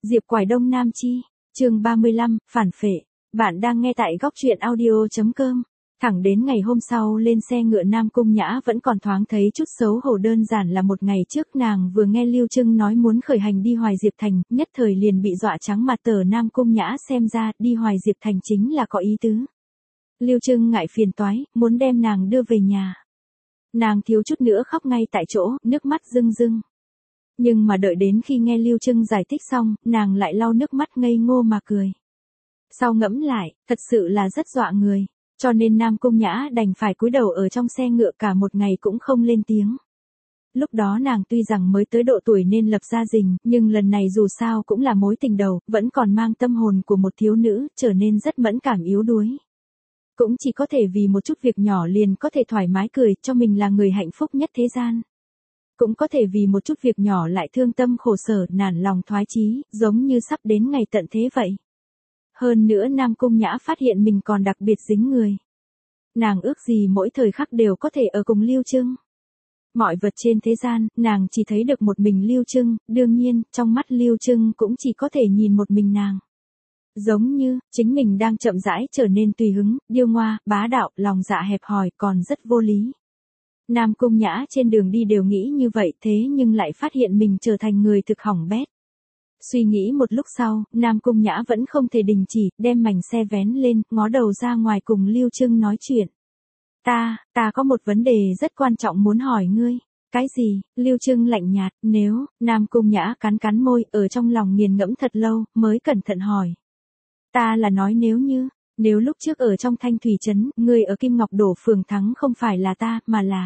Diệp Quải Đông Nam Chi, chương 35, phản phệ. Bạn đang nghe tại góc truyện audio.com. Thẳng đến ngày hôm sau lên xe ngựa Nam Cung Nhã vẫn còn thoáng thấy chút xấu hổ, đơn giản là một ngày trước nàng vừa nghe Lưu Trưng nói muốn khởi hành đi Hoài Diệp Thành, nhất thời liền bị dọa trắng mặt. Tờ Nam Cung Nhã xem ra đi Hoài Diệp Thành chính là có ý tứ. Lưu Trưng ngại phiền toái, muốn đem nàng đưa về nhà. Nàng thiếu chút nữa khóc ngay tại chỗ, nước mắt rưng rưng. Nhưng mà đợi đến khi nghe Lưu Trưng giải thích xong, nàng lại lau nước mắt ngây ngô mà cười. Sau ngẫm lại, thật sự là rất dọa người, cho nên Nam Cung Nhã đành phải cúi đầu ở trong xe ngựa cả một ngày cũng không lên tiếng. Lúc đó nàng tuy rằng mới tới độ tuổi nên lập gia đình, nhưng lần này dù sao cũng là mối tình đầu, vẫn còn mang tâm hồn của một thiếu nữ, trở nên rất mẫn cảm yếu đuối. Cũng chỉ có thể vì một chút việc nhỏ liền có thể thoải mái cười cho mình là người hạnh phúc nhất thế gian. Cũng có thể vì một chút việc nhỏ lại thương tâm khổ sở, nản lòng thoái chí, giống như sắp đến ngày tận thế vậy. Hơn nữa Nam Cung Nhã phát hiện mình còn đặc biệt dính người. Nàng ước gì mỗi thời khắc đều có thể ở cùng Lưu Trưng. Mọi vật trên thế gian, nàng chỉ thấy được một mình Lưu Trưng, đương nhiên, trong mắt Lưu Trưng cũng chỉ có thể nhìn một mình nàng. Giống như, chính mình đang chậm rãi trở nên tùy hứng, điêu ngoa, bá đạo, lòng dạ hẹp hòi, còn rất vô lý. Nam Cung Nhã trên đường đi đều nghĩ như vậy, thế nhưng lại phát hiện mình trở thành người thực hỏng bét. Suy nghĩ một lúc sau, Nam Cung Nhã vẫn không thể đình chỉ, đem mảnh xe vén lên, ngó đầu ra ngoài cùng Lưu Trưng nói chuyện. Ta có một vấn đề rất quan trọng muốn hỏi ngươi. Cái gì? Lưu Trưng lạnh nhạt, nếu, Nam Cung Nhã cắn cắn môi, ở trong lòng nghiền ngẫm thật lâu, mới cẩn thận hỏi. Ta là nói nếu lúc trước ở trong Thanh Thủy Trấn, ngươi ở Kim Ngọc Đổ phường thắng không phải là ta,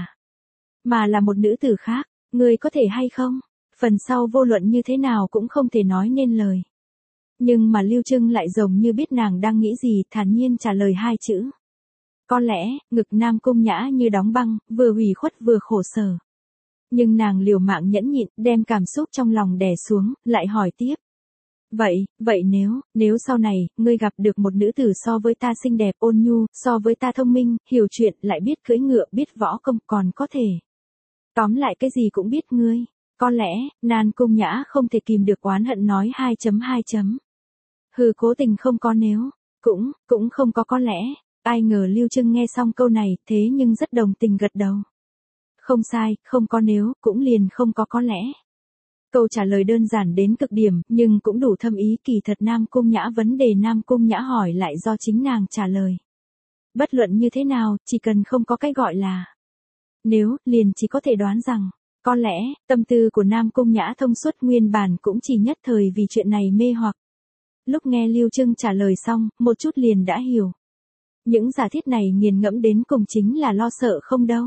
mà là một nữ tử khác, ngươi có thể hay không? Phần sau vô luận như thế nào cũng không thể nói nên lời. Nhưng mà Lưu Trưng lại giống như biết nàng đang nghĩ gì, thản nhiên trả lời hai chữ. Có lẽ, ngực Nam Cung Nhã như đóng băng, vừa hủy khuất vừa khổ sở. Nhưng nàng liều mạng nhẫn nhịn, đem cảm xúc trong lòng đè xuống, lại hỏi tiếp. Vậy nếu sau này, ngươi gặp được một nữ tử so với ta xinh đẹp ôn nhu, so với ta thông minh, hiểu chuyện, lại biết cưỡi ngựa, biết võ công, còn có thể. Tóm lại cái gì cũng biết ngươi. Có lẽ, Nam Cung Nhã không thể kìm được oán hận nói 2.2. Hừ, cố tình không có nếu, cũng không có lẽ. Ai ngờ Lưu Trưng nghe xong câu này, thế nhưng rất đồng tình gật đầu. Không sai, không có nếu, cũng liền không có lẽ. Câu trả lời đơn giản đến cực điểm, nhưng cũng đủ thâm ý. Kỳ thật Nam Cung Nhã vấn đề Nam Cung Nhã hỏi lại do chính nàng trả lời. Bất luận như thế nào, chỉ cần không có cái gọi là nếu, liền chỉ có thể đoán rằng, có lẽ, tâm tư của Nam Cung Nhã thông suốt, nguyên bản cũng chỉ nhất thời vì chuyện này mê hoặc. Lúc nghe Lưu Trưng trả lời xong, một chút liền đã hiểu. Những giả thiết này nghiền ngẫm đến cùng chính là lo sợ không đâu.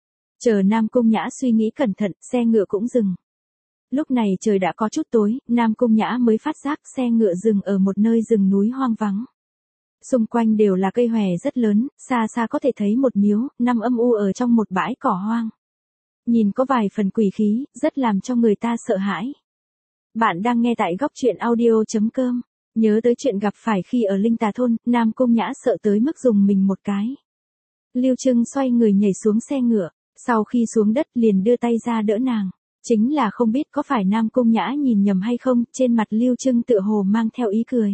Chờ Nam Cung Nhã suy nghĩ cẩn thận, xe ngựa cũng dừng. Lúc này trời đã có chút tối, Nam Cung Nhã mới phát giác xe ngựa dừng ở một nơi rừng núi hoang vắng. Xung quanh đều là cây hòe rất lớn, xa xa có thể thấy một miếu, nằm âm u ở trong một bãi cỏ hoang. Nhìn có vài phần quỷ khí, rất làm cho người ta sợ hãi. Bạn đang nghe tại góc truyện audio.com. Nhớ tới chuyện gặp phải khi ở Linh Tà Thôn, Nam Cung Nhã sợ tới mức dùng mình một cái. Lưu Trưng xoay người nhảy xuống xe ngựa, sau khi xuống đất liền đưa tay ra đỡ nàng. Chính là không biết có phải Nam Cung Nhã nhìn nhầm hay không, trên mặt Lưu Trưng tựa hồ mang theo ý cười.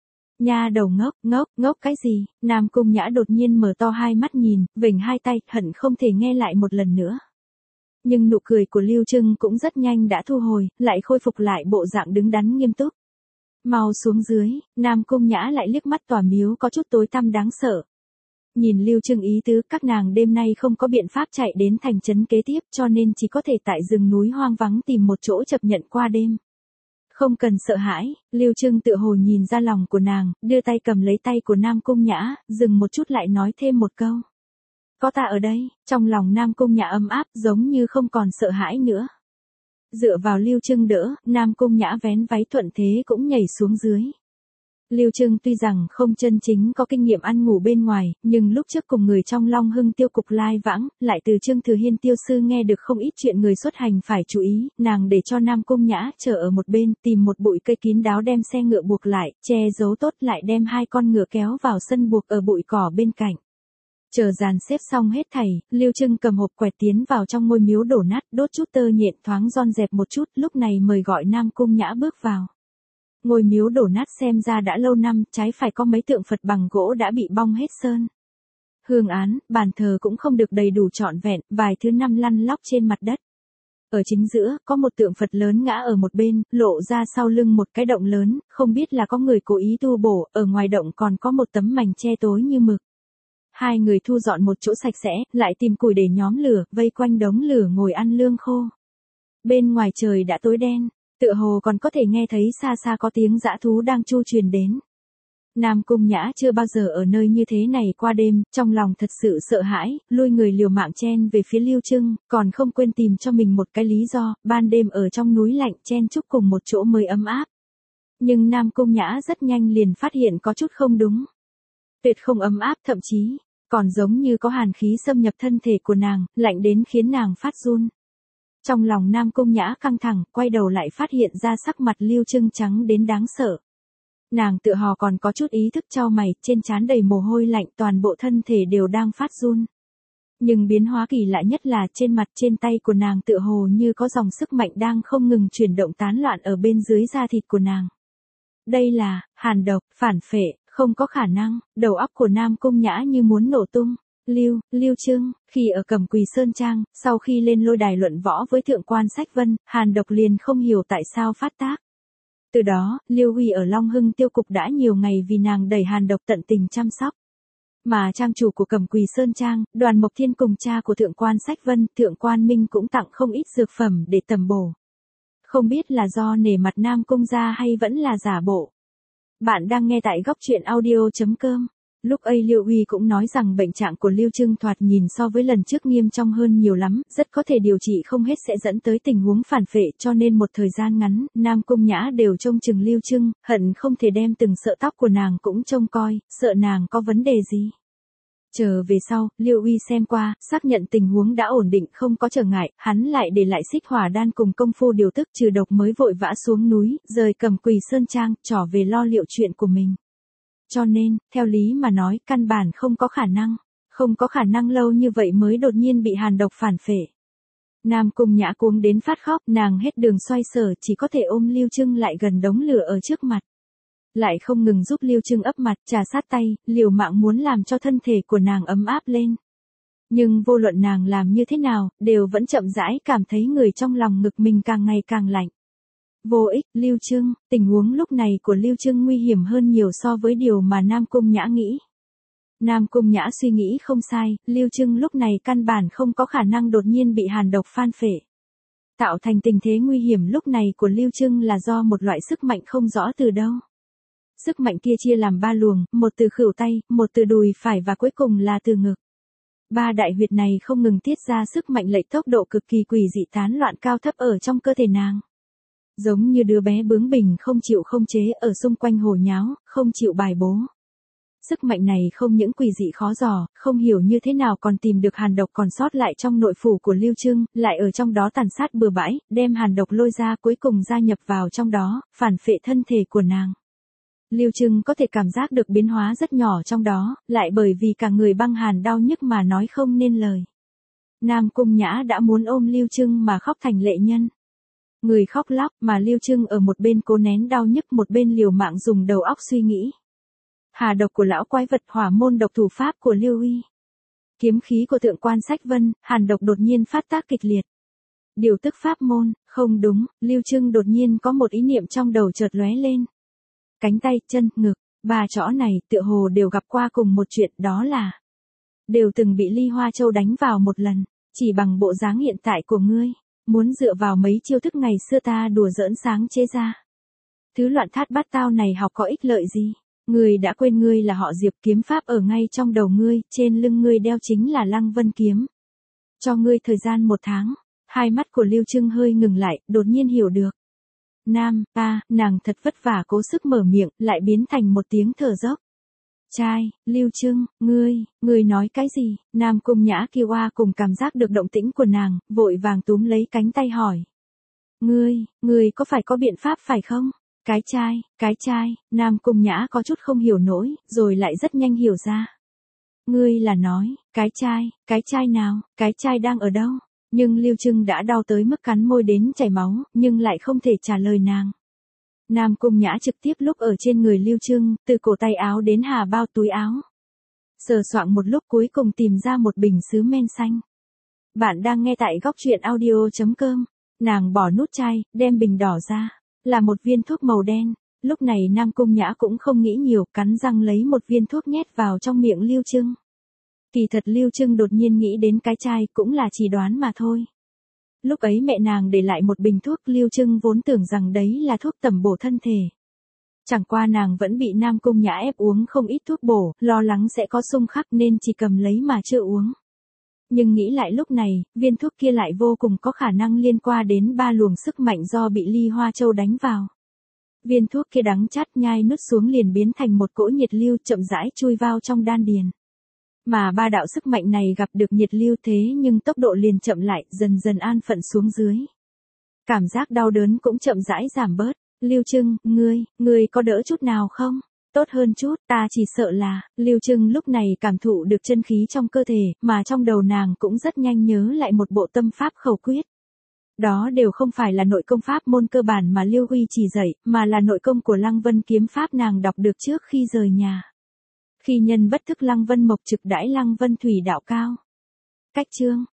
Nha đầu ngốc cái gì? Nam Cung Nhã đột nhiên mở to hai mắt nhìn, vểnh hai tay, hận không thể nghe lại một lần nữa. Nhưng nụ cười của Lưu Trưng cũng rất nhanh đã thu hồi, lại khôi phục lại bộ dạng đứng đắn nghiêm túc. Mau xuống dưới, Nam Cung Nhã lại liếc mắt tòa miếu có chút tối tăm đáng sợ. Nhìn Lưu Trưng ý tứ, các nàng đêm nay không có biện pháp chạy đến thành trấn kế tiếp, cho nên chỉ có thể tại rừng núi hoang vắng tìm một chỗ chấp nhận qua đêm. Không cần sợ hãi, Lưu Trưng tựa hồ nhìn ra lòng của nàng, đưa tay cầm lấy tay của Nam Cung Nhã, dừng một chút lại nói thêm một câu. Có ta ở đây, trong lòng Nam Cung Nhã ấm áp, giống như không còn sợ hãi nữa. Dựa vào Lưu Trưng đỡ, Nam Cung Nhã vén váy thuận thế cũng nhảy xuống dưới. Lưu Trưng tuy rằng không chân chính có kinh nghiệm ăn ngủ bên ngoài, nhưng lúc trước cùng người trong Long Hưng tiêu cục lai vãng, lại từ Trương Thừa Hiên tiêu sư nghe được không ít chuyện người xuất hành phải chú ý, nàng để cho Nam Cung Nhã chờ ở một bên, tìm một bụi cây kín đáo đem xe ngựa buộc lại, che giấu tốt lại đem hai con ngựa kéo vào sân buộc ở bụi cỏ bên cạnh. Chờ dàn xếp xong hết thảy, Lưu Trưng cầm hộp quẹt tiến vào trong ngôi miếu đổ nát, đốt chút tơ nhện thoáng ron dẹp một chút, lúc này mời gọi Nam Cung Nhã bước vào. Ngôi miếu đổ nát xem ra đã lâu năm, trái phải có mấy tượng Phật bằng gỗ đã bị bong hết sơn. Hương án, bàn thờ cũng không được đầy đủ trọn vẹn, vài thứ năm lăn lóc trên mặt đất. Ở chính giữa, có một tượng Phật lớn ngã ở một bên, lộ ra sau lưng một cái động lớn, không biết là có người cố ý tu bổ, ở ngoài động còn có một tấm mành che tối như mực. Hai người thu dọn một chỗ sạch sẽ, lại tìm củi để nhóm lửa, vây quanh đống lửa ngồi ăn lương khô. Bên ngoài trời đã tối đen, tựa hồ còn có thể nghe thấy xa xa có tiếng dã thú đang chu truyền đến. Nam Cung Nhã chưa bao giờ ở nơi như thế này qua đêm, trong lòng thật sự sợ hãi, lui người liều mạng chen về phía Lưu Trưng, còn không quên tìm cho mình một cái lý do, ban đêm ở trong núi lạnh chen chúc cùng một chỗ mới ấm áp. Nhưng Nam Cung Nhã rất nhanh liền phát hiện có chút không đúng. Tuyệt không ấm áp, thậm chí còn giống như có hàn khí xâm nhập thân thể của nàng, lạnh đến khiến nàng phát run. Trong lòng Nam Cung Nhã căng thẳng, quay đầu lại phát hiện ra sắc mặt Lưu Trưng trắng đến đáng sợ. Nàng tựa hồ còn có chút ý thức chau mày, trên trán đầy mồ hôi lạnh, toàn bộ thân thể đều đang phát run. Nhưng biến hóa kỳ lạ nhất là trên mặt trên tay của nàng tựa hồ như có dòng sức mạnh đang không ngừng chuyển động tán loạn ở bên dưới da thịt của nàng. Đây là hàn độc, phản phệ, không có khả năng, đầu óc của Nam Cung Nhã như muốn nổ tung. Lưu Trưng, khi ở Cẩm Quỳ Sơn Trang, sau khi lên lôi đài luận võ với thượng quan Sách Vân, hàn độc liền không hiểu tại sao phát tác. Từ đó, Lưu Huy ở Long Hưng tiêu cục đã nhiều ngày vì nàng đẩy hàn độc tận tình chăm sóc. Mà trang chủ của Cẩm Quỳ Sơn Trang, Đoàn Mộc Thiên cùng cha của thượng quan Sách Vân, thượng quan Minh cũng tặng không ít dược phẩm để tầm bổ. Không biết là do nể mặt Nam Cung gia hay vẫn là giả bộ. Bạn đang nghe tại góc truyện audio.com. Lúc ấy Lưu Huy cũng nói rằng bệnh trạng của Lưu Trưng thoạt nhìn so với lần trước nghiêm trọng hơn nhiều lắm, rất có thể điều trị không hết sẽ dẫn tới tình huống phản phệ, cho nên một thời gian ngắn, Nam Cung Nhã đều trông chừng Lưu Trưng, hận không thể đem từng sợi tóc của nàng cũng trông coi, sợ nàng có vấn đề gì. Chờ về sau, Lưu Huy xem qua, xác nhận tình huống đã ổn định không có trở ngại, hắn lại để lại Xích Hỏa đan cùng công phu điều tức trừ độc mới vội vã xuống núi, rời Cẩm Quỳ Sơn Trang, trỏ về lo liệu chuyện của mình. Cho nên, theo lý mà nói, căn bản không có khả năng lâu như vậy mới đột nhiên bị hàn độc phản phệ. Nam Cung Nhã cuống đến phát khóc, nàng hết đường xoay sở, chỉ có thể ôm Lưu Trưng lại gần đống lửa ở trước mặt. Lại không ngừng giúp Lưu Trưng ấp mặt, trà sát tay, liều mạng muốn làm cho thân thể của nàng ấm áp lên. Nhưng vô luận nàng làm như thế nào, đều vẫn chậm rãi cảm thấy người trong lòng ngực mình càng ngày càng lạnh. Vô ích, Lưu Trưng, tình huống lúc này của Lưu Trưng nguy hiểm hơn nhiều so với điều mà Nam Cung Nhã nghĩ. Nam Cung Nhã suy nghĩ không sai, Lưu Trưng lúc này căn bản không có khả năng đột nhiên bị hàn độc phan phệ. Tạo thành tình thế nguy hiểm lúc này của Lưu Trưng là do một loại sức mạnh không rõ từ đâu. Sức mạnh kia chia làm 3 luồng, một từ khuỷu tay, một từ đùi phải và cuối cùng là từ ngực. 3 đại huyệt này không ngừng tiết ra sức mạnh lệch tốc độ cực kỳ quỷ dị tán loạn cao thấp ở trong cơ thể nàng. Giống như đứa bé bướng bỉnh không chịu không chế ở xung quanh hồ nháo, không chịu bài bố. Sức mạnh này không những quỷ dị khó dò, không hiểu như thế nào còn tìm được hàn độc còn sót lại trong nội phủ của Lưu Trưng, lại ở trong đó tàn sát bừa bãi, đem hàn độc lôi ra cuối cùng gia nhập vào trong đó, phản phệ thân thể của nàng. Lưu Trưng có thể cảm giác được biến hóa rất nhỏ trong đó, lại bởi vì cả người băng hàn đau nhức mà nói không nên lời. Nam Cung Nhã đã muốn ôm Lưu Trưng mà khóc thành lệ nhân. Người khóc lóc mà Lưu Trưng ở một bên cố nén đau nhức một bên liều mạng dùng đầu óc suy nghĩ. Hà độc của lão quái vật hỏa môn độc thủ pháp của Lưu Huy. Kiếm khí của thượng quan Sách Vân, hàn độc đột nhiên phát tác kịch liệt. Điều tức pháp môn, không đúng, Lưu Trưng đột nhiên có một ý niệm trong đầu chợt lóe lên. Cánh tay, chân, ngực, 3 chỗ này tựa hồ đều gặp qua cùng một chuyện, đó là đều từng bị Ly Hoa Châu đánh vào một lần, chỉ bằng bộ dáng hiện tại của ngươi, muốn dựa vào mấy chiêu thức ngày xưa ta đùa giỡn sáng chế ra. Thứ loạn thát bát tao này học có ích lợi gì? Ngươi đã quên ngươi là họ Diệp, kiếm pháp ở ngay trong đầu ngươi, trên lưng ngươi đeo chính là Lăng Vân kiếm. Cho ngươi thời gian 1 tháng. Hai mắt của Lưu Trưng hơi ngừng lại, đột nhiên hiểu được. Nàng thật vất vả cố sức mở miệng, lại biến thành một tiếng thở dốc. Lưu Trưng, ngươi nói cái gì? Nam Cung Nhã kêu a cùng cảm giác được động tĩnh của nàng, vội vàng túm lấy cánh tay hỏi. Ngươi có phải có biện pháp phải không? Cái trai, Nam Cung Nhã có chút không hiểu nổi, rồi lại rất nhanh hiểu ra. Ngươi là nói, cái trai nào, cái trai đang ở đâu? Nhưng Lưu Trưng đã đau tới mức cắn môi đến chảy máu, nhưng lại không thể trả lời nàng. Nam Cung Nhã trực tiếp lúc ở trên người Lưu Trưng, từ cổ tay áo đến hà bao túi áo. Sờ soạng một lúc cuối cùng tìm ra một bình sứ men xanh. Bạn đang nghe tại góc truyện audio.com. Nàng bỏ nút chai, đem bình đỏ ra. Là một viên thuốc màu đen. Lúc này Nam Cung Nhã cũng không nghĩ nhiều, cắn răng lấy một viên thuốc nhét vào trong miệng Lưu Trưng. Kỳ thật Lưu Trưng đột nhiên nghĩ đến cái chai cũng là chỉ đoán mà thôi. Lúc ấy mẹ nàng để lại một bình thuốc, Lưu Trưng vốn tưởng rằng đấy là thuốc tẩm bổ thân thể. Chẳng qua nàng vẫn bị Nam Cung Nhã ép uống không ít thuốc bổ, lo lắng sẽ có xung khắc nên chỉ cầm lấy mà chưa uống. Nhưng nghĩ lại lúc này, viên thuốc kia lại vô cùng có khả năng liên quan đến 3 luồng sức mạnh do bị Ly Hoa Châu đánh vào. Viên thuốc kia đắng chát, nhai nuốt xuống liền biến thành một cỗ nhiệt lưu chậm rãi chui vào trong đan điền. Mà 3 đạo sức mạnh này gặp được nhiệt lưu thế nhưng tốc độ liền chậm lại, dần dần an phận xuống dưới. Cảm giác đau đớn cũng chậm rãi giảm bớt. Lưu Trưng, ngươi có đỡ chút nào không? Tốt hơn chút, ta chỉ sợ là, Lưu Trưng lúc này cảm thụ được chân khí trong cơ thể, mà trong đầu nàng cũng rất nhanh nhớ lại một bộ tâm pháp khẩu quyết. Đó đều không phải là nội công pháp môn cơ bản mà Lưu Huy chỉ dạy, mà là nội công của Lăng Vân kiếm pháp nàng đọc được trước khi rời nhà. Khi nhân bất thức Lăng Vân mộc trực đãi Lăng Vân thủy đạo cao. Cách chương